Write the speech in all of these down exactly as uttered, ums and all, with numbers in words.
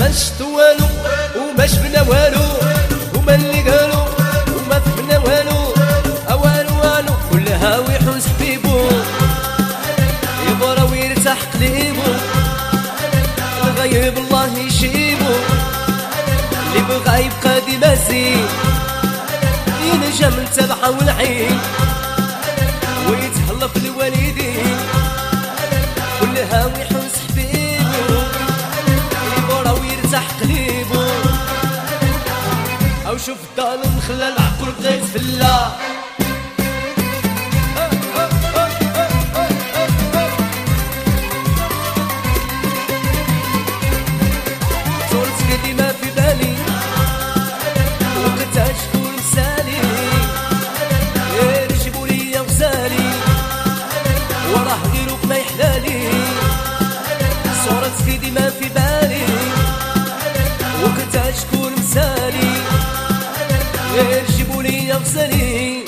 ما شفت والو وما شفنا والو، هما اللي قالوا وما فهمنا والو، اوالو والو كلها ويحوس حبيبو يبغى ويرتاح قليبو، الغيب الله يشيبو، اللي بغا يبقى ديما زين ينجم التبعة والعين ويتهلا في الوالدين، كلها ويحوس حبيبو يبغى ويرتاح قليبو، او شوف الظالم خلى العقل بغا يتفلا. صورتك ديما في بالي وقتها شكون مسالي، يجيبوا ليا غزالي وراه غيروك ما يحلالي، صورتك ديما في بالي وقتها شكون مسالي، يجيبوا ليا غزالي،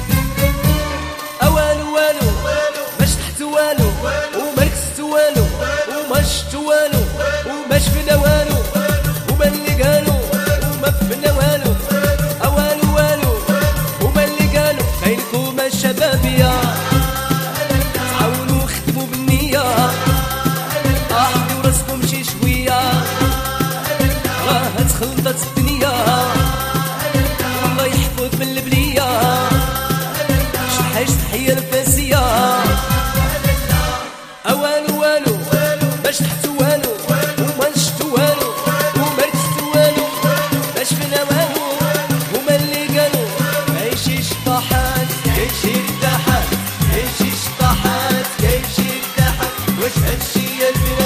اوالو والو ما شطحت والو وما ركزت والو وما شفت والو وما شفنا والو، هما اللي قالوا وما فهمنا والو، اوالو والو هما اللي قالوا بينكم الشبابيه تعاونوا خدموا بالنيه، احضروا راسكم شي شويه راه تخلطت الدنيا، والله يحفظ من البليه شحال تحيه الفاسيه، اوالو والو ما شحت والو وما نشت والو وما ركزت والو ما شفنا والو، هما اللي قالوا عيشي شطاحات كيجي ارتاحات، عيشي شطاحات كيجي ارتاحات، واش هادشي يا البلاد